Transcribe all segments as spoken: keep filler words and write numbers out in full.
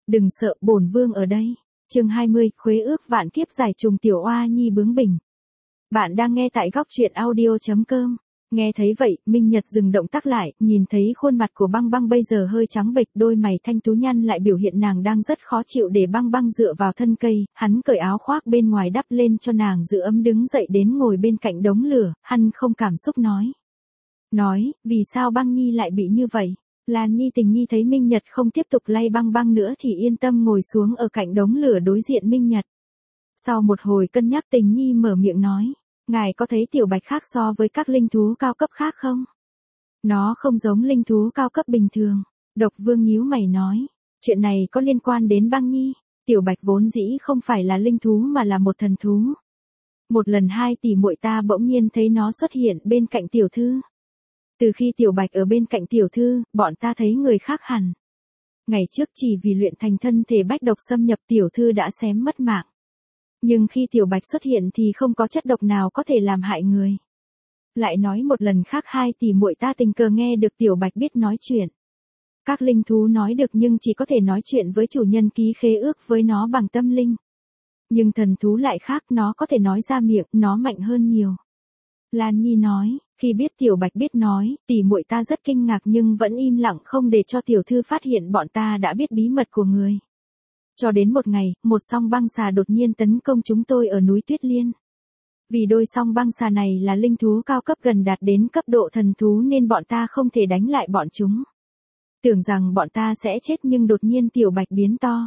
Đừng sợ, bổn vương ở đây. Chương hai mươi, Khuế ước vạn kiếp giải trùng tiểu oa nhi bướng bỉnh. Bạn đang nghe tại góc truyện audio chấm com. Nghe thấy vậy, Minh Nhật dừng động tác lại, nhìn thấy khuôn mặt của Băng Băng bây giờ hơi trắng bệch, đôi mày thanh tú nhăn lại biểu hiện nàng đang rất khó chịu để Băng Băng dựa vào thân cây, hắn cởi áo khoác bên ngoài đắp lên cho nàng giữ ấm đứng dậy đến ngồi bên cạnh đống lửa, hắn không cảm xúc nói. Nói, vì sao Băng Nhi lại bị như vậy? Lan Nhi Tình Nhi thấy Minh Nhật không tiếp tục lay Băng Băng nữa thì yên tâm ngồi xuống ở cạnh đống lửa đối diện Minh Nhật. Sau một hồi cân nhắc Tình Nhi mở miệng nói. Ngài có thấy tiểu bạch khác so với các linh thú cao cấp khác không? Nó không giống linh thú cao cấp bình thường. Độc Vương nhíu mày nói. Chuyện này có liên quan đến Băng Nhi. Tiểu bạch vốn dĩ không phải là linh thú mà là một thần thú. Một lần hai tỷ muội ta bỗng nhiên thấy nó xuất hiện bên cạnh tiểu thư. Từ khi tiểu bạch ở bên cạnh tiểu thư, bọn ta thấy người khác hẳn. Ngày trước chỉ vì luyện thành thân thể bách độc xâm nhập tiểu thư đã xém mất mạng. Nhưng khi tiểu bạch xuất hiện thì không có chất độc nào có thể làm hại người. Lại nói một lần khác hai tỷ muội ta tình cờ nghe được tiểu bạch biết nói chuyện. Các linh thú nói được nhưng chỉ có thể nói chuyện với chủ nhân ký khế ước với nó bằng tâm linh. Nhưng thần thú lại khác, nó có thể nói ra miệng, nó mạnh hơn nhiều. Lan Nhi nói, khi biết tiểu bạch biết nói, tỷ muội ta rất kinh ngạc nhưng vẫn im lặng không để cho tiểu thư phát hiện bọn ta đã biết bí mật của người. Cho đến một ngày, một song băng xà đột nhiên tấn công chúng tôi ở núi Tuyết Liên. Vì đôi song băng xà này là linh thú cao cấp gần đạt đến cấp độ thần thú nên bọn ta không thể đánh lại bọn chúng. Tưởng rằng bọn ta sẽ chết nhưng đột nhiên tiểu bạch biến to.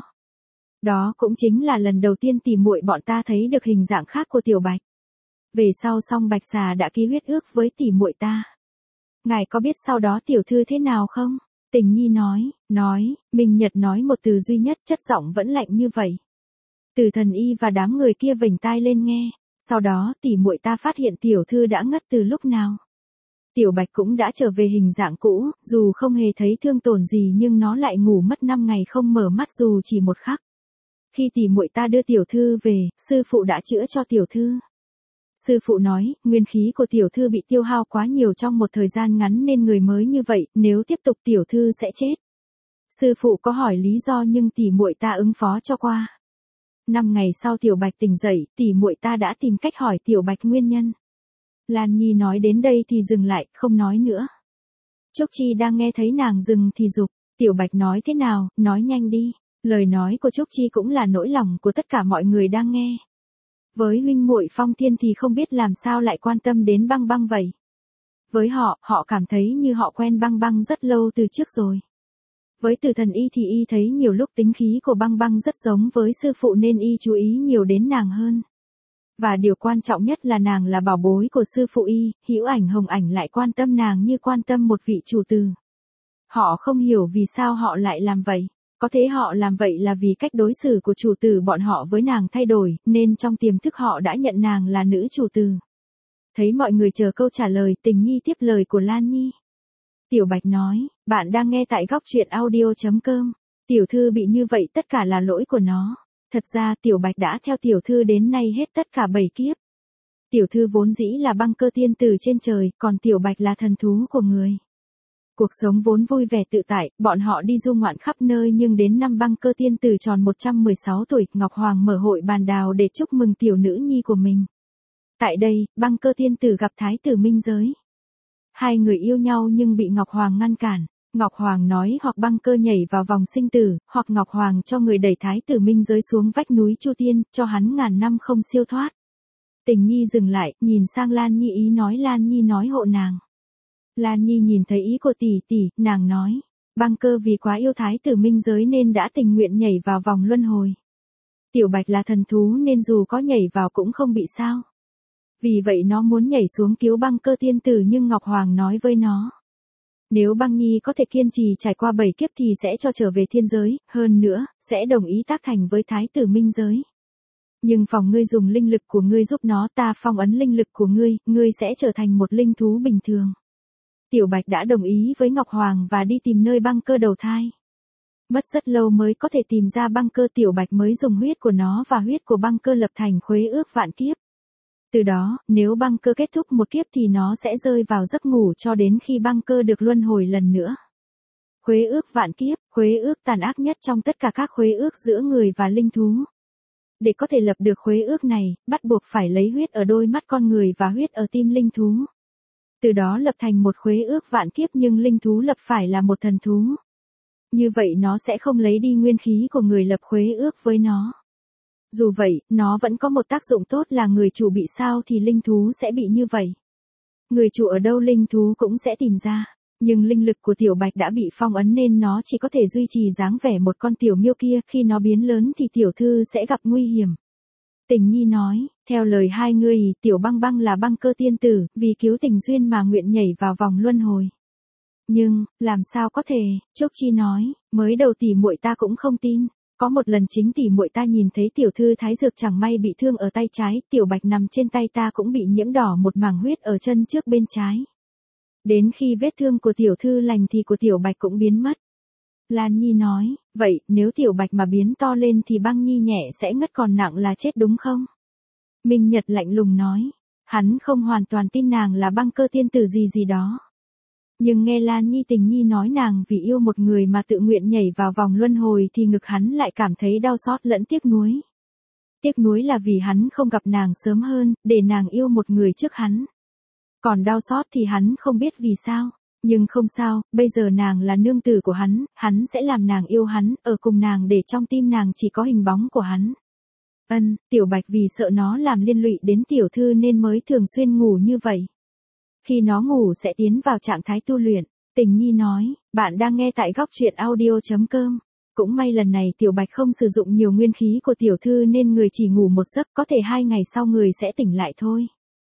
Đó cũng chính là lần đầu tiên tỷ muội bọn ta thấy được hình dạng khác của tiểu bạch. Về sau song bạch xà đã ký huyết ước với tỷ muội ta. Ngài có biết sau đó tiểu thư thế nào không? Tình Nhi nói, nói, Minh Nhật nói một từ duy nhất, chất giọng vẫn lạnh như vậy. Từ Thần Y và đám người kia vểnh tai lên nghe, sau đó tỷ muội ta phát hiện tiểu thư đã ngất từ lúc nào. Tiểu bạch cũng đã trở về hình dạng cũ, dù không hề thấy thương tổn gì nhưng nó lại ngủ mất năm ngày không mở mắt dù chỉ một khắc. Khi tỷ muội ta đưa tiểu thư về, sư phụ đã chữa cho tiểu thư. Sư phụ nói, nguyên khí của tiểu thư bị tiêu hao quá nhiều trong một thời gian ngắn nên người mới như vậy, nếu tiếp tục tiểu thư sẽ chết. Sư phụ có hỏi lý do nhưng tỷ muội ta ứng phó cho qua. Năm ngày sau tiểu bạch tỉnh dậy, tỷ muội ta đã tìm cách hỏi tiểu bạch nguyên nhân. Lan Nhi nói đến đây thì dừng lại, không nói nữa. Trúc Chi đang nghe thấy nàng dừng thì giục, tiểu bạch nói thế nào, nói nhanh đi. Lời nói của Trúc Chi cũng là nỗi lòng của tất cả mọi người đang nghe. Với huynh muội Phong Thiên thì không biết làm sao lại quan tâm đến Băng Băng vậy. Với họ, họ cảm thấy như họ quen Băng Băng rất lâu từ trước rồi. Với Từ Thần Y thì y thấy nhiều lúc tính khí của Băng Băng rất giống với sư phụ nên y chú ý nhiều đến nàng hơn. Và điều quan trọng nhất là nàng là bảo bối của sư phụ y, Hữu Ảnh Hồng Ảnh lại quan tâm nàng như quan tâm một vị chủ tử. Họ không hiểu vì sao họ lại làm vậy. Có thể họ làm vậy là vì cách đối xử của chủ tử bọn họ với nàng thay đổi, nên trong tiềm thức họ đã nhận nàng là nữ chủ tử. Thấy mọi người chờ câu trả lời, Tình Nhi tiếp lời của Lan Nhi. Tiểu Bạch nói, bạn đang nghe tại góc truyện audio chấm com. Tiểu thư bị như vậy tất cả là lỗi của nó. Thật ra Tiểu Bạch đã theo tiểu thư đến nay hết tất cả bảy kiếp. Tiểu thư vốn dĩ là băng cơ tiên tử trên trời, còn Tiểu Bạch là thần thú của người. Cuộc sống vốn vui vẻ tự tại, bọn họ đi du ngoạn khắp nơi nhưng đến năm băng cơ tiên tử tròn một trăm mười sáu tuổi, Ngọc Hoàng mở hội bàn đào để chúc mừng tiểu nữ nhi của mình. Tại đây, băng cơ tiên tử gặp thái tử Minh Giới. Hai người yêu nhau nhưng bị Ngọc Hoàng ngăn cản. Ngọc Hoàng nói hoặc băng cơ nhảy vào vòng sinh tử, hoặc Ngọc Hoàng cho người đẩy thái tử Minh Giới xuống vách núi Chu Tiên, cho hắn ngàn năm không siêu thoát. Tình Nhi dừng lại, nhìn sang Lan Nhi ý nói Lan Nhi nói hộ nàng. Lan Nhi nhìn thấy ý của tỷ tỷ, nàng nói, băng cơ vì quá yêu thái tử Minh Giới nên đã tình nguyện nhảy vào vòng luân hồi. Tiểu Bạch là thần thú nên dù có nhảy vào cũng không bị sao. Vì vậy nó muốn nhảy xuống cứu băng cơ tiên tử nhưng Ngọc Hoàng nói với nó. Nếu Băng Nhi có thể kiên trì trải qua bảy kiếp thì sẽ cho trở về thiên giới, hơn nữa, sẽ đồng ý tác thành với thái tử Minh Giới. Nhưng phòng ngươi dùng linh lực của ngươi giúp nó, ta phong ấn linh lực của ngươi, ngươi sẽ trở thành một linh thú bình thường. Tiểu Bạch đã đồng ý với Ngọc Hoàng và đi tìm nơi băng cơ đầu thai. Mất rất lâu mới có thể tìm ra băng cơ, Tiểu Bạch mới dùng huyết của nó và huyết của băng cơ lập thành khuế ước vạn kiếp. Từ đó, nếu băng cơ kết thúc một kiếp thì nó sẽ rơi vào giấc ngủ cho đến khi băng cơ được luân hồi lần nữa. Khế ước vạn kiếp, khế ước tàn ác nhất trong tất cả các khế ước giữa người và linh thú. Để có thể lập được khế ước này, bắt buộc phải lấy huyết ở đôi mắt con người và huyết ở tim linh thú. Từ đó lập thành một khế ước vạn kiếp, nhưng linh thú lập phải là một thần thú. Như vậy nó sẽ không lấy đi nguyên khí của người lập khế ước với nó. Dù vậy, nó vẫn có một tác dụng tốt là người chủ bị sao thì linh thú sẽ bị như vậy. Người chủ ở đâu linh thú cũng sẽ tìm ra. Nhưng linh lực của tiểu bạch đã bị phong ấn nên nó chỉ có thể duy trì dáng vẻ một con tiểu miêu kia, khi nó biến lớn thì tiểu thư sẽ gặp nguy hiểm. Tình Nhi nói, theo lời hai người, tiểu băng băng là băng cơ tiên tử, vì cứu tình duyên mà nguyện nhảy vào vòng luân hồi. Nhưng, làm sao có thể, Trúc Chi nói, mới đầu tỷ muội ta cũng không tin. Có một lần chính tỷ muội ta nhìn thấy tiểu thư Thái Dược chẳng may bị thương ở tay trái, tiểu bạch nằm trên tay ta cũng bị nhiễm đỏ một mảng huyết ở chân trước bên trái. Đến khi vết thương của tiểu thư lành thì của tiểu bạch cũng biến mất. Lan Nhi nói, vậy nếu tiểu bạch mà biến to lên thì băng nhi nhẹ sẽ ngất còn nặng là chết đúng không? Minh Nhật lạnh lùng nói, hắn không hoàn toàn tin nàng là băng cơ tiên tử gì gì đó. Nhưng nghe Lan Nhi Tình Nhi nói nàng vì yêu một người mà tự nguyện nhảy vào vòng luân hồi thì ngực hắn lại cảm thấy đau xót lẫn tiếc nuối. Tiếc nuối là vì hắn không gặp nàng sớm hơn, để nàng yêu một người trước hắn. Còn đau xót thì hắn không biết vì sao. Nhưng không sao, bây giờ nàng là nương tử của hắn, hắn sẽ làm nàng yêu hắn, ở cùng nàng để trong tim nàng chỉ có hình bóng của hắn. Ân, tiểu bạch vì sợ nó làm liên lụy đến tiểu thư nên mới thường xuyên ngủ như vậy. Khi nó ngủ sẽ tiến vào trạng thái tu luyện. Tình Nhi nói, bạn đang nghe tại góc truyện audio chấm com. Cũng may lần này tiểu bạch không sử dụng nhiều nguyên khí của tiểu thư nên người chỉ ngủ một giấc, có thể hai ngày sau người sẽ tỉnh lại thôi.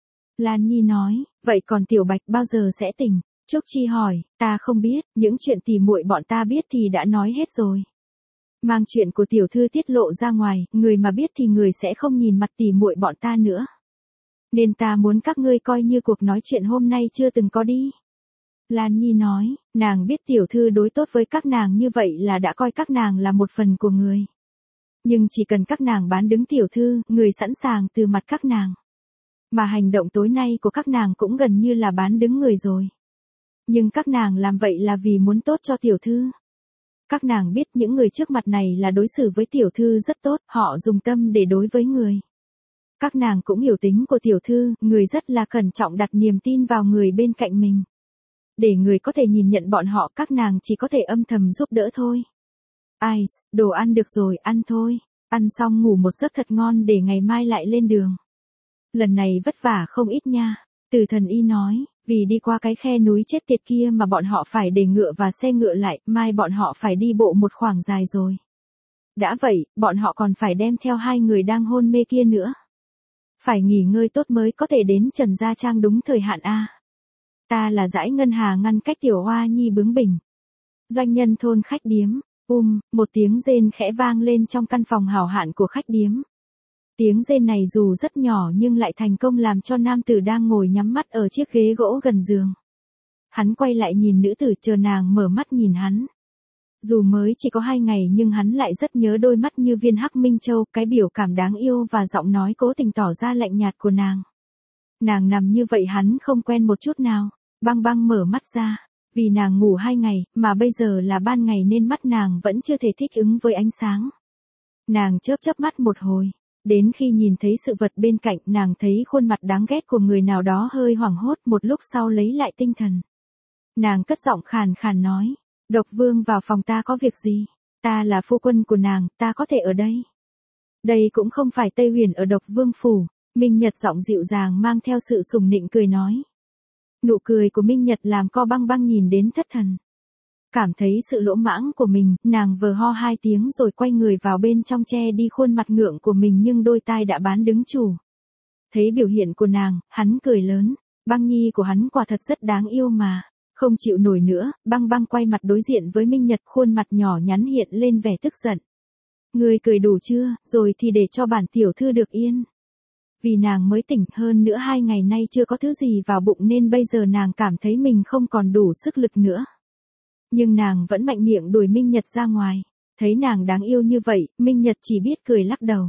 Lan Nhi nói, vậy còn tiểu bạch bao giờ sẽ tỉnh? Trúc Chi hỏi, ta không biết, những chuyện tỉ muội bọn ta biết thì đã nói hết rồi. Mang chuyện của tiểu thư tiết lộ ra ngoài, người mà biết thì người sẽ không nhìn mặt tỉ muội bọn ta nữa. Nên ta muốn các ngươi coi như cuộc nói chuyện hôm nay chưa từng có đi. Lan Nhi nói, nàng biết tiểu thư đối tốt với các nàng như vậy là đã coi các nàng là một phần của người. Nhưng chỉ cần các nàng bán đứng tiểu thư, người sẵn sàng từ mặt các nàng. Mà hành động tối nay của các nàng cũng gần như là bán đứng người rồi. Nhưng các nàng làm vậy là vì muốn tốt cho tiểu thư. Các nàng biết những người trước mặt này là đối xử với tiểu thư rất tốt, họ dùng tâm để đối với người. Các nàng cũng hiểu tính của tiểu thư, người rất là cẩn trọng đặt niềm tin vào người bên cạnh mình. Để người có thể nhìn nhận bọn họ, các nàng chỉ có thể âm thầm giúp đỡ thôi. Ai, đồ ăn được rồi, ăn thôi. Ăn xong ngủ một giấc thật ngon để ngày mai lại lên đường. Lần này vất vả không ít nha. Từ Thần Y nói, vì đi qua cái khe núi chết tiệt kia mà bọn họ phải để ngựa và xe ngựa lại, mai bọn họ phải đi bộ một khoảng dài rồi. Đã vậy, bọn họ còn phải đem theo hai người đang hôn mê kia nữa. Phải nghỉ ngơi tốt mới có thể đến Trần Gia Trang đúng thời hạn a. Ta là Dãi Ngân Hà ngăn cách tiểu Hoa Nhi bướng bỉnh. Doanh nhân thôn khách điếm, um, một tiếng rên khẽ vang lên trong căn phòng hảo hạn của khách điếm. Tiếng rên này dù rất nhỏ nhưng lại thành công làm cho nam tử đang ngồi nhắm mắt ở chiếc ghế gỗ gần giường. Hắn quay lại nhìn nữ tử chờ nàng mở mắt nhìn hắn. Dù mới chỉ có hai ngày nhưng hắn lại rất nhớ đôi mắt như viên hắc minh châu, cái biểu cảm đáng yêu và giọng nói cố tình tỏ ra lạnh nhạt của nàng. Nàng nằm như vậy hắn không quen một chút nào. Băng băng mở mắt ra. Vì nàng ngủ hai ngày, mà bây giờ là ban ngày nên mắt nàng vẫn chưa thể thích ứng với ánh sáng. Nàng chớp chớp mắt một hồi. Đến khi nhìn thấy sự vật bên cạnh, nàng thấy khuôn mặt đáng ghét của người nào đó hơi hoảng hốt, một lúc sau lấy lại tinh thần. Nàng cất giọng khàn khàn nói, Độc Vương vào phòng ta có việc gì? Ta là phu quân của nàng, ta có thể ở đây. Đây cũng không phải Tây Huyền ở Độc Vương phủ. Minh Nhật giọng dịu dàng mang theo sự sùng nịnh cười nói. Nụ cười của Minh Nhật làm Co Băng Băng nhìn đến thất thần. Cảm thấy sự lỗ mãng của mình, nàng vờ ho hai tiếng rồi quay người vào bên trong che đi khuôn mặt ngượng của mình nhưng đôi tai đã bán đứng chủ. Thấy biểu hiện của nàng, hắn cười lớn. Băng nhi của hắn quả thật rất đáng yêu mà. Không chịu nổi nữa, Băng Băng quay mặt đối diện với Minh Nhật, khuôn mặt nhỏ nhắn hiện lên vẻ tức giận. Ngươi cười đủ chưa, rồi thì để cho bản tiểu thư được yên. Vì nàng mới tỉnh, hơn nữa hai ngày nay chưa có thứ gì vào bụng nên bây giờ nàng cảm thấy mình không còn đủ sức lực nữa. Nhưng nàng vẫn mạnh miệng đuổi Minh Nhật ra ngoài. Thấy nàng đáng yêu như vậy, Minh Nhật chỉ biết cười lắc đầu.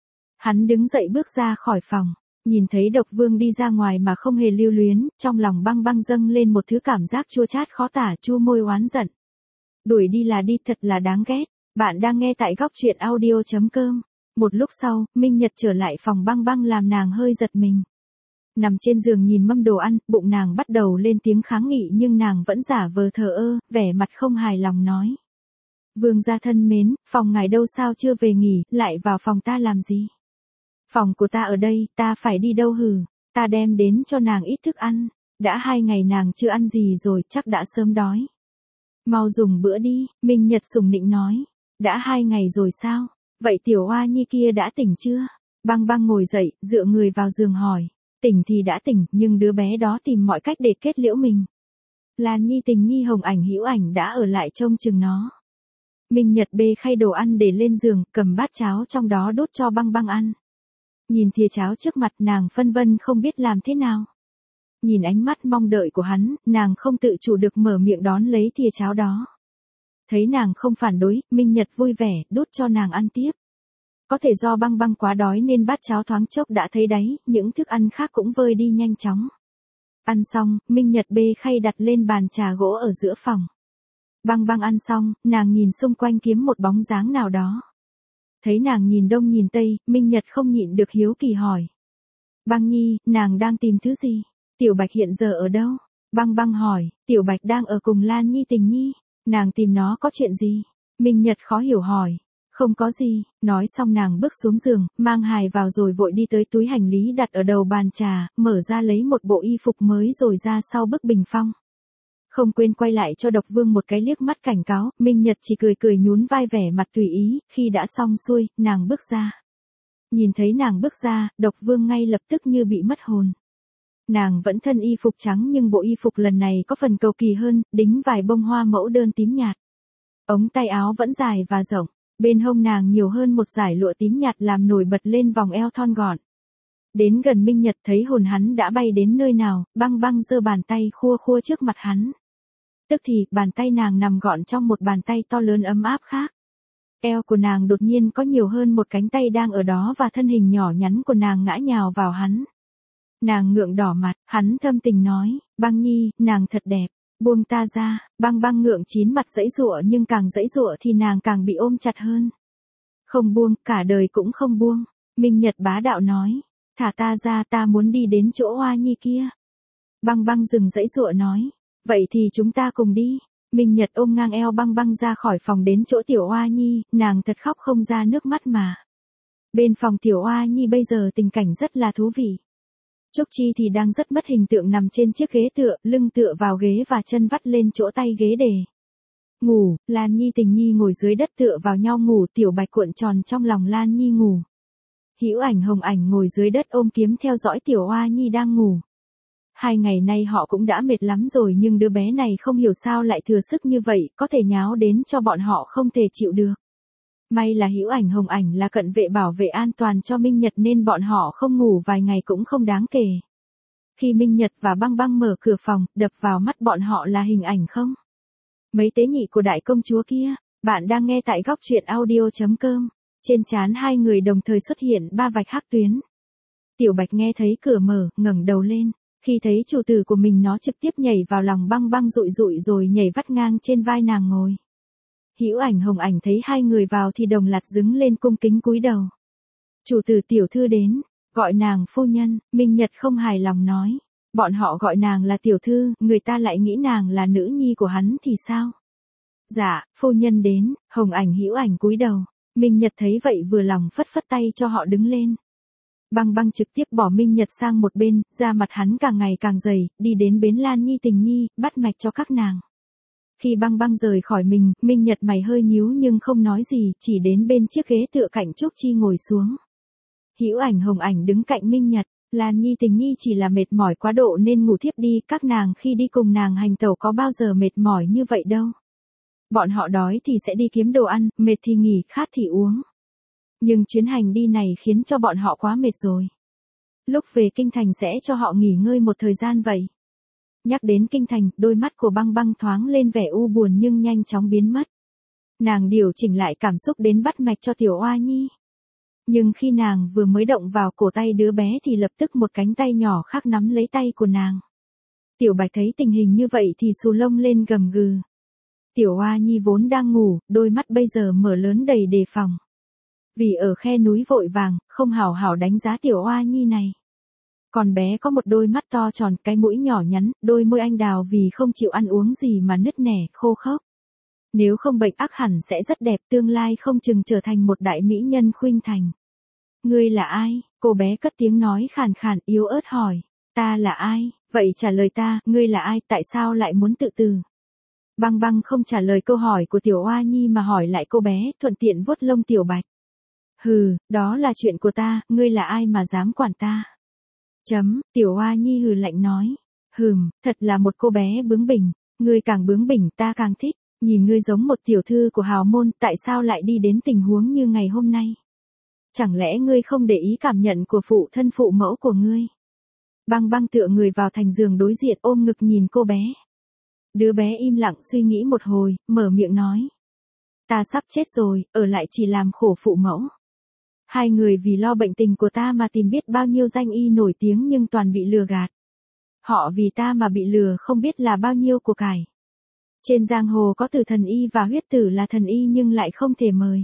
Hắn đứng dậy bước ra khỏi phòng. Nhìn thấy Độc Vương đi ra ngoài mà không hề lưu luyến, trong lòng Băng Băng dâng lên một thứ cảm giác chua chát khó tả, chua môi oán giận. Đuổi đi là đi, thật là đáng ghét. Bạn đang nghe tại góc truyện audio chấm com. Một lúc sau, Minh Nhật trở lại phòng Băng Băng làm nàng hơi giật mình. Nằm trên giường nhìn mâm đồ ăn, bụng nàng bắt đầu lên tiếng kháng nghị nhưng nàng vẫn giả vờ thờ ơ, vẻ mặt không hài lòng nói. Vương gia thân mến, phòng ngài đâu sao chưa về nghỉ, lại vào phòng ta làm gì? Phòng của ta ở đây, ta phải đi đâu hử? Ta đem đến cho nàng ít thức ăn. Đã hai ngày nàng chưa ăn gì rồi, chắc đã sớm đói. Mau dùng bữa đi, Minh Nhật sủng nịnh nói. Đã hai ngày rồi sao? Vậy tiểu oa nhi kia đã tỉnh chưa? Băng Băng ngồi dậy, dựa người vào giường hỏi. Tỉnh thì đã tỉnh, nhưng đứa bé đó tìm mọi cách để kết liễu mình. Lan Nhi, Tình Nhi, Hồng Ảnh, Hữu Ảnh đã ở lại trông chừng nó. Minh Nhật bê khay đồ ăn để lên giường, cầm bát cháo trong đó đút cho Băng Băng ăn. Nhìn thìa cháo trước mặt nàng phân vân không biết làm thế nào. Nhìn ánh mắt mong đợi của hắn, nàng không tự chủ được mở miệng đón lấy thìa cháo đó. Thấy nàng không phản đối, Minh Nhật vui vẻ, đút cho nàng ăn tiếp. Có thể do Băng Băng quá đói nên bát cháo thoáng chốc đã thấy đáy, những thức ăn khác cũng vơi đi nhanh chóng. Ăn xong, Minh Nhật bê khay đặt lên bàn trà gỗ ở giữa phòng. Băng Băng ăn xong, nàng nhìn xung quanh kiếm một bóng dáng nào đó. Thấy nàng nhìn đông nhìn tây, Minh Nhật không nhịn được hiếu kỳ hỏi. Băng Nhi, nàng đang tìm thứ gì? Tiểu Bạch hiện giờ ở đâu? Băng Băng hỏi, Tiểu Bạch đang ở cùng Lan Nhi, Tình Nhi. Nàng tìm nó có chuyện gì? Minh Nhật khó hiểu hỏi. Không có gì, nói xong nàng bước xuống giường, mang hài vào rồi vội đi tới túi hành lý đặt ở đầu bàn trà, mở ra lấy một bộ y phục mới rồi ra sau bức bình phong. Không quên quay lại cho Độc Vương một cái liếc mắt cảnh cáo, Minh Nhật chỉ cười cười nhún vai vẻ mặt tùy ý, khi đã xong xuôi, nàng bước ra. Nhìn thấy nàng bước ra, Độc Vương ngay lập tức như bị mất hồn. Nàng vẫn thân y phục trắng nhưng bộ y phục lần này có phần cầu kỳ hơn, đính vài bông hoa mẫu đơn tím nhạt. Ống tay áo vẫn dài và rộng, bên hông nàng nhiều hơn một dải lụa tím nhạt làm nổi bật lên vòng eo thon gọn. Đến gần Minh Nhật thấy hồn hắn đã bay đến nơi nào, Băng Băng giơ bàn tay khua khua trước mặt hắn. Tức thì, bàn tay nàng nằm gọn trong một bàn tay to lớn ấm áp khác. Eo của nàng đột nhiên có nhiều hơn một cánh tay đang ở đó và thân hình nhỏ nhắn của nàng ngã nhào vào hắn. Nàng ngượng đỏ mặt, hắn thâm tình nói, Băng Nhi, nàng thật đẹp, buông ta ra. Băng Băng ngượng chín mặt giãy giụa nhưng càng giãy giụa thì nàng càng bị ôm chặt hơn. Không buông, cả đời cũng không buông. Minh Nhật bá đạo nói, thả ta ra, ta muốn đi đến chỗ Oa Nhi kia. Băng Băng dừng giãy giụa nói, vậy thì chúng ta cùng đi. Minh Nhật ôm ngang eo Băng Băng ra khỏi phòng đến chỗ tiểu Oa Nhi, nàng thật khóc không ra nước mắt mà. Bên phòng tiểu Oa Nhi bây giờ tình cảnh rất là thú vị. Trúc Chi thì đang rất mất hình tượng nằm trên chiếc ghế tựa, lưng tựa vào ghế và chân vắt lên chỗ tay ghế để ngủ. Lan Nhi, Tình Nhi ngồi dưới đất tựa vào nhau ngủ, Tiểu Bạch cuộn tròn trong lòng Lan Nhi ngủ. Hữu Ảnh, Hồng Ảnh ngồi dưới đất ôm kiếm theo dõi tiểu Oa Nhi đang ngủ. Hai ngày nay họ cũng đã mệt lắm rồi nhưng đứa bé này không hiểu sao lại thừa sức như vậy, có thể nháo đến cho bọn họ không thể chịu được. May là Hữu Ảnh, Hồng Ảnh là cận vệ bảo vệ an toàn cho Minh Nhật nên bọn họ không ngủ vài ngày cũng không đáng kể. Khi Minh Nhật và Băng Băng mở cửa phòng, đập vào mắt bọn họ là hình ảnh không? Mấy tế nhị của đại công chúa kia. Bạn đang nghe tại góc truyện audio chấm com. Trên trán hai người đồng thời xuất hiện ba vạch hắc tuyến. Tiểu Bạch nghe thấy cửa mở, ngẩng đầu lên. Khi thấy chủ tử của mình nó trực tiếp nhảy vào lòng Băng Băng rụi rụi rồi nhảy vắt ngang trên vai nàng ngồi. Hữu Ảnh, Hồng Ảnh thấy hai người vào thì đồng loạt đứng lên cung kính cúi đầu. Chủ tử tiểu thư đến, gọi nàng phu nhân. Minh Nhật không hài lòng nói. Bọn họ gọi nàng là tiểu thư, người ta lại nghĩ nàng là nữ nhi của hắn thì sao? Dạ, phu nhân đến. Hồng Ảnh, Hữu Ảnh cúi đầu. Minh Nhật thấy vậy vừa lòng phất phất tay cho họ đứng lên. Băng Băng trực tiếp bỏ Minh Nhật sang một bên, da mặt hắn càng ngày càng dày, đi đến bến Lan Nhi, Tình Nhi, bắt mạch cho các nàng. Khi Băng Băng rời khỏi mình, Minh Nhật mày hơi nhíu nhưng không nói gì, chỉ đến bên chiếc ghế tựa cạnh Trúc Chi ngồi xuống. Hữu Ảnh, Hồng Ảnh đứng cạnh Minh Nhật. Lan Nhi, Tình Nhi chỉ là mệt mỏi quá độ nên ngủ thiếp đi, các nàng khi đi cùng nàng hành tẩu có bao giờ mệt mỏi như vậy đâu. Bọn họ đói thì sẽ đi kiếm đồ ăn, mệt thì nghỉ, khát thì uống. Nhưng chuyến hành đi này khiến cho bọn họ quá mệt rồi. Lúc về kinh thành sẽ cho họ nghỉ ngơi một thời gian vậy. Nhắc đến kinh thành, đôi mắt của Băng Băng thoáng lên vẻ u buồn nhưng nhanh chóng biến mất. Nàng điều chỉnh lại cảm xúc đến bắt mạch cho tiểu Oa Nhi. Nhưng khi nàng vừa mới động vào cổ tay đứa bé thì lập tức một cánh tay nhỏ khác nắm lấy tay của nàng. Tiểu Bạch thấy tình hình như vậy thì xù lông lên gầm gừ. Tiểu Hoa Nhi vốn đang ngủ, đôi mắt bây giờ mở lớn đầy đề phòng. Vì ở khe núi vội vàng, không hảo hảo đánh giá Tiểu Hoa Nhi này. Còn bé có một đôi mắt to tròn, cái mũi nhỏ nhắn, đôi môi anh đào vì không chịu ăn uống gì mà nứt nẻ, khô khốc. Nếu không bệnh ác hẳn sẽ rất đẹp, tương lai không chừng trở thành một đại mỹ nhân khuynh thành. Ngươi là ai? Cô bé cất tiếng nói khàn khàn, yếu ớt hỏi. Ta là ai? Vậy trả lời ta, ngươi là ai, tại sao lại muốn tự tử? Băng Băng không trả lời câu hỏi của Tiểu Hoa Nhi mà hỏi lại cô bé, thuận tiện vuốt lông Tiểu Bạch. Hừ, đó là chuyện của ta, ngươi là ai mà dám quản ta? Chấm, Tiểu Hoa Nhi hừ lạnh nói. Hừm, thật là một cô bé bướng bỉnh, ngươi càng bướng bỉnh ta càng thích, nhìn ngươi giống một tiểu thư của hào môn, tại sao lại đi đến tình huống như ngày hôm nay? Chẳng lẽ ngươi không để ý cảm nhận của phụ thân phụ mẫu của ngươi? Băng Băng tựa người vào thành giường đối diện ôm ngực nhìn cô bé. Đứa bé im lặng suy nghĩ một hồi, mở miệng nói. Ta sắp chết rồi, ở lại chỉ làm khổ phụ mẫu. Hai người vì lo bệnh tình của ta mà tìm biết bao nhiêu danh y nổi tiếng nhưng toàn bị lừa gạt. Họ vì ta mà bị lừa không biết là bao nhiêu của cải. Trên giang hồ có Tử Thần Y và Huyết Tử là thần y nhưng lại không thể mời.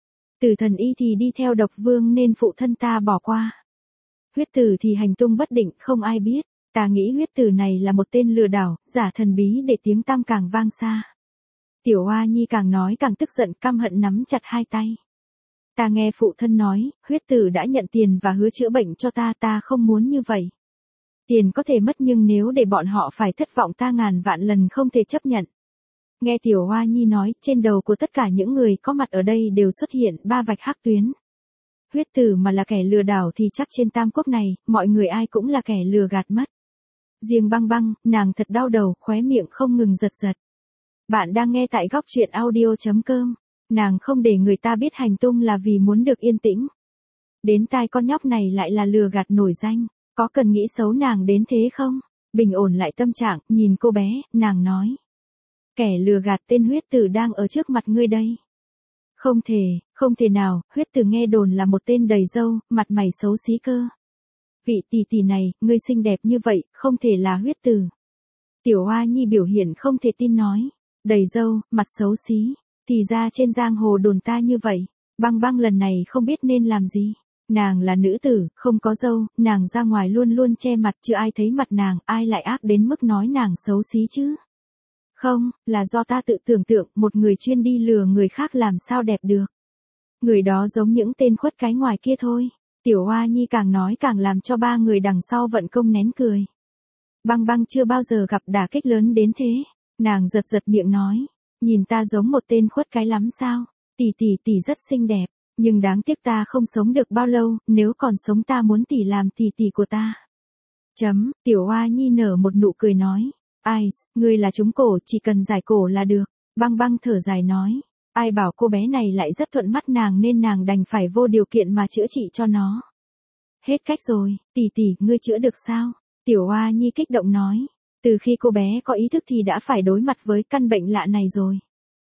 Tử Thần Y thì đi theo Độc Vương nên phụ thân ta bỏ qua. Huyết Tử thì hành tung bất định không ai biết. Ta nghĩ Huyết Tử này là một tên lừa đảo, giả thần bí để tiếng tăm càng vang xa. Tiểu Hoa Nhi càng nói càng tức giận, căm hận nắm chặt hai tay. Ta nghe phụ thân nói, Huyết Tử đã nhận tiền và hứa chữa bệnh cho ta, ta không muốn như vậy. Tiền có thể mất nhưng nếu để bọn họ phải thất vọng ta ngàn vạn lần không thể chấp nhận. Nghe Tiểu Hoa Nhi nói, trên đầu của tất cả những người có mặt ở đây đều xuất hiện ba vạch hắc tuyến. Huyết Tử mà là kẻ lừa đảo thì chắc trên tam quốc này, mọi người ai cũng là kẻ lừa gạt mất. Riêng Băng Băng, nàng thật đau đầu, khóe miệng không ngừng giật giật. Bạn đang nghe tại góc truyện audio chấm com. Nàng không để người ta biết hành tung là vì muốn được yên tĩnh. Đến tai con nhóc này lại là lừa gạt nổi danh, có cần nghĩ xấu nàng đến thế không? Bình ổn lại tâm trạng, nhìn cô bé, nàng nói. Kẻ lừa gạt tên Huyết Tử đang ở trước mặt ngươi đây. Không thể, không thể nào, Huyết Tử nghe đồn là một tên đầy râu, mặt mày xấu xí cơ. Vị tỷ tỷ này, ngươi xinh đẹp như vậy, không thể là Huyết Tử. Tiểu Hoa Nhi biểu hiện không thể tin nói. Đầy râu, mặt xấu xí. Thì ra trên giang hồ đồn ta như vậy. Băng Băng lần này không biết nên làm gì. Nàng là nữ tử, không có râu, nàng ra ngoài luôn luôn che mặt, chưa ai thấy mặt nàng, ai lại ác đến mức nói nàng xấu xí chứ. Không, là do ta tự tưởng tượng, một người chuyên đi lừa người khác làm sao đẹp được. Người đó giống những tên khuất cái ngoài kia thôi. Tiểu Hoa Nhi càng nói càng làm cho ba người đằng sau vận công nén cười. Băng Băng chưa bao giờ gặp đả kích lớn đến thế. Nàng giật giật miệng nói. Nhìn ta giống một tên khuất cái lắm sao? Tỷ tỷ tỷ rất xinh đẹp. Nhưng đáng tiếc ta không sống được bao lâu, nếu còn sống ta muốn tỷ làm tỷ tỷ của ta. Chấm, Tiểu Hoa Nhi nở một nụ cười nói. Ai, ngươi là trúng cổ, chỉ cần giải cổ là được. Băng Băng thở dài nói. Ai bảo cô bé này lại rất thuận mắt nàng nên nàng đành phải vô điều kiện mà chữa trị cho nó. Hết cách rồi, tỷ tỷ, ngươi chữa được sao? Tiểu Hoa Nhi kích động nói. Từ khi cô bé có ý thức thì đã phải đối mặt với căn bệnh lạ này rồi.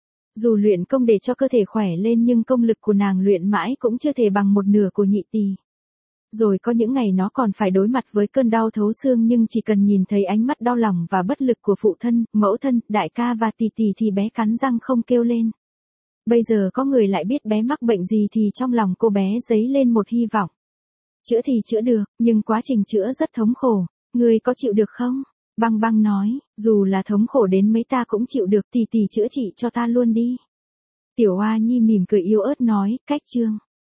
Dù luyện công để cho cơ thể khỏe lên nhưng công lực của nàng luyện mãi cũng chưa thể bằng một nửa của nhị tỷ. Rồi có những ngày nó còn phải đối mặt với cơn đau thấu xương nhưng chỉ cần nhìn thấy ánh mắt đau lòng và bất lực của phụ thân, mẫu thân, đại ca và tỷ tỷ thì bé cắn răng không kêu lên. Bây giờ có người lại biết bé mắc bệnh gì thì trong lòng cô bé dấy lên một hy vọng. Chữa thì chữa được, nhưng quá trình chữa rất thống khổ, ngươi có chịu được không? Băng Băng nói, dù là thống khổ đến mấy ta cũng chịu được, tỷ tỷ chữa trị cho ta luôn đi. Tiểu Hoa Nhi mỉm cười yếu ớt nói, cách chương.